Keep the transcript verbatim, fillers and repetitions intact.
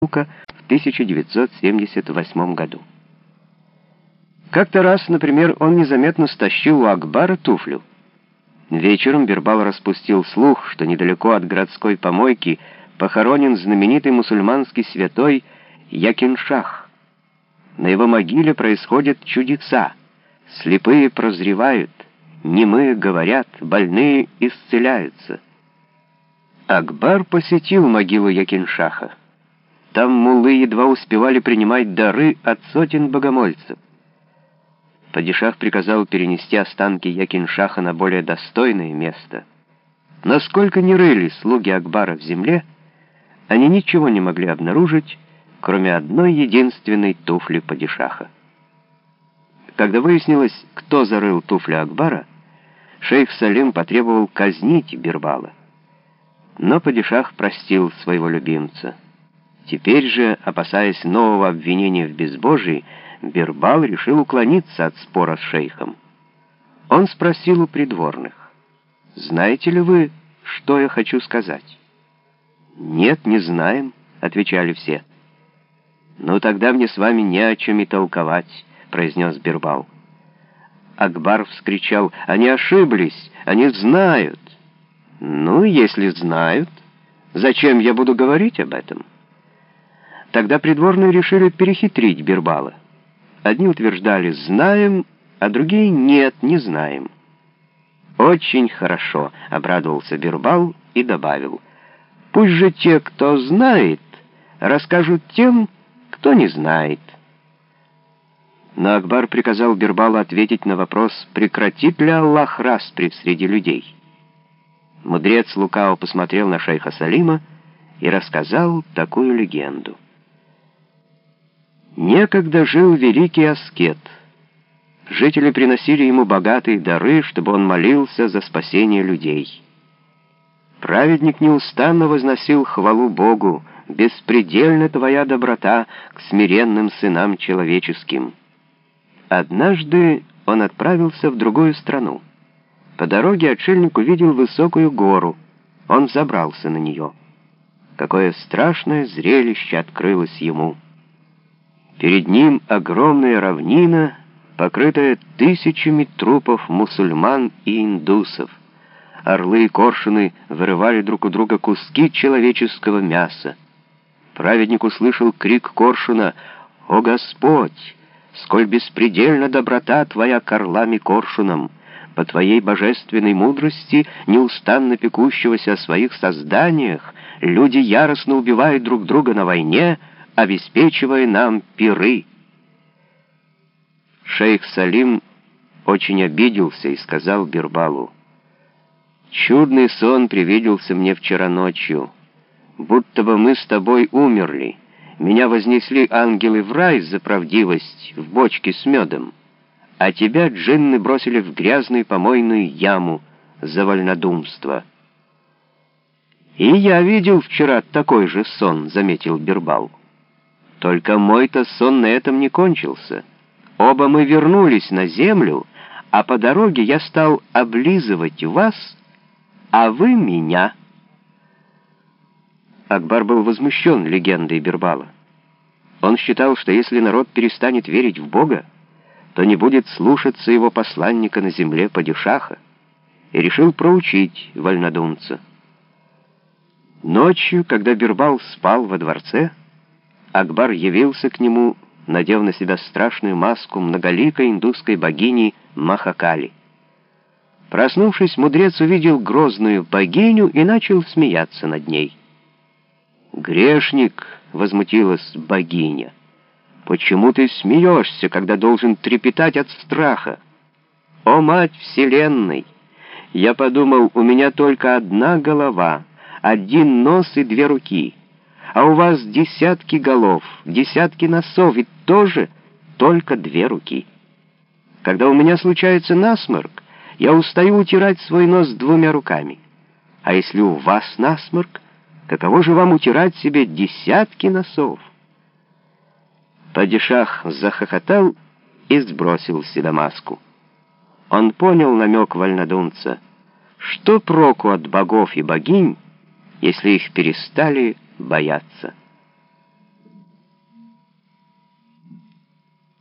в тысяча девятьсот семьдесят восьмом году. Как-то раз, например, он незаметно стащил у Акбара туфлю. Вечером Бирбал распустил слух, что недалеко от городской помойки похоронен знаменитый мусульманский святой Якин-Шах. На его могиле происходят чудеса. Слепые прозревают, немые говорят, больные исцеляются. Акбар посетил могилу Якин-Шаха. Там муллы едва успевали принимать дары от сотен богомольцев. Падишах приказал перенести останки Якин-Шаха на более достойное место. Насколько ни рыли слуги Акбара в земле, они ничего не могли обнаружить, кроме одной единственной туфли падишаха. Когда выяснилось, кто зарыл туфли Акбара, шейх Салим потребовал казнить Бирбала. Но падишах простил своего любимца. Теперь же, опасаясь нового обвинения в безбожии, Бирбал решил уклониться от спора с шейхом. Он спросил у придворных: «Знаете ли вы, что я хочу сказать?» «Нет, не знаем», — отвечали все. «Ну, тогда мне с вами не о чем и толковать», — произнес Бирбал. Акбар вскричал: «Они ошиблись, они знают». «Ну, если знают, зачем я буду говорить об этом?» Тогда придворные решили перехитрить Бирбала. Одни утверждали «знаем», а другие «нет, не знаем». «Очень хорошо», — обрадовался Бирбал и добавил: «Пусть же те, кто знает, расскажут тем, кто не знает». Но Акбар приказал Бирбалу ответить на вопрос, прекратит ли Аллах распри среди людей. Мудрец лукаво посмотрел на шейха Салима и рассказал такую легенду. Некогда жил великий аскет. Жители приносили ему богатые дары, чтобы он молился за спасение людей. Праведник неустанно возносил хвалу Богу: «Беспредельна твоя доброта к смиренным сынам человеческим». Однажды он отправился в другую страну. По дороге отшельник увидел высокую гору. Он взобрался на нее. Какое страшное зрелище открылось ему! Перед ним огромная равнина, покрытая тысячами трупов мусульман и индусов. Орлы и коршуны вырывали друг у друга куски человеческого мяса. Праведник услышал крик коршуна: «О Господь! Сколь беспредельна доброта Твоя к орлам и коршунам! По Твоей божественной мудрости, неустанно пекущегося о своих созданиях, люди яростно убивают друг друга на войне, обеспечивая нам пиры». Шейх Салим очень обиделся и сказал Бирбалу: «Чудный сон привиделся мне вчера ночью, будто бы мы с тобой умерли. Меня вознесли ангелы в рай за правдивость в бочке с медом, а тебя джинны бросили в грязную помойную яму за вольнодумство». «И я видел вчера такой же сон», — заметил Бирбал. «Только мой-то сон на этом не кончился. Оба мы вернулись на землю, а по дороге я стал облизывать вас, а вы меня». Акбар был возмущен легендой Бирбала. Он считал, что если народ перестанет верить в Бога, то не будет слушаться его посланника на земле падишаха, и решил проучить вольнодумца. Ночью, когда Бирбал спал во дворце, Акбар явился к нему, надев на себя страшную маску многоликой индусской богини Махакали. Проснувшись, мудрец увидел грозную богиню и начал смеяться над ней. «Грешник!» — возмутилась богиня. «Почему ты смеешься, когда должен трепетать от страха? О, мать вселенной! Я подумал, у меня только одна голова, один нос и две руки, а у вас десятки голов, десятки носов и тоже только две руки. Когда у меня случается насморк, я устаю утирать свой нос двумя руками. А если у вас насморк, каково же вам утирать себе десятки носов?» Падишах захохотал и сбросил с себя маску. Он понял намек вольнодумца. Что проку от богов и богинь, если их перестали бояться?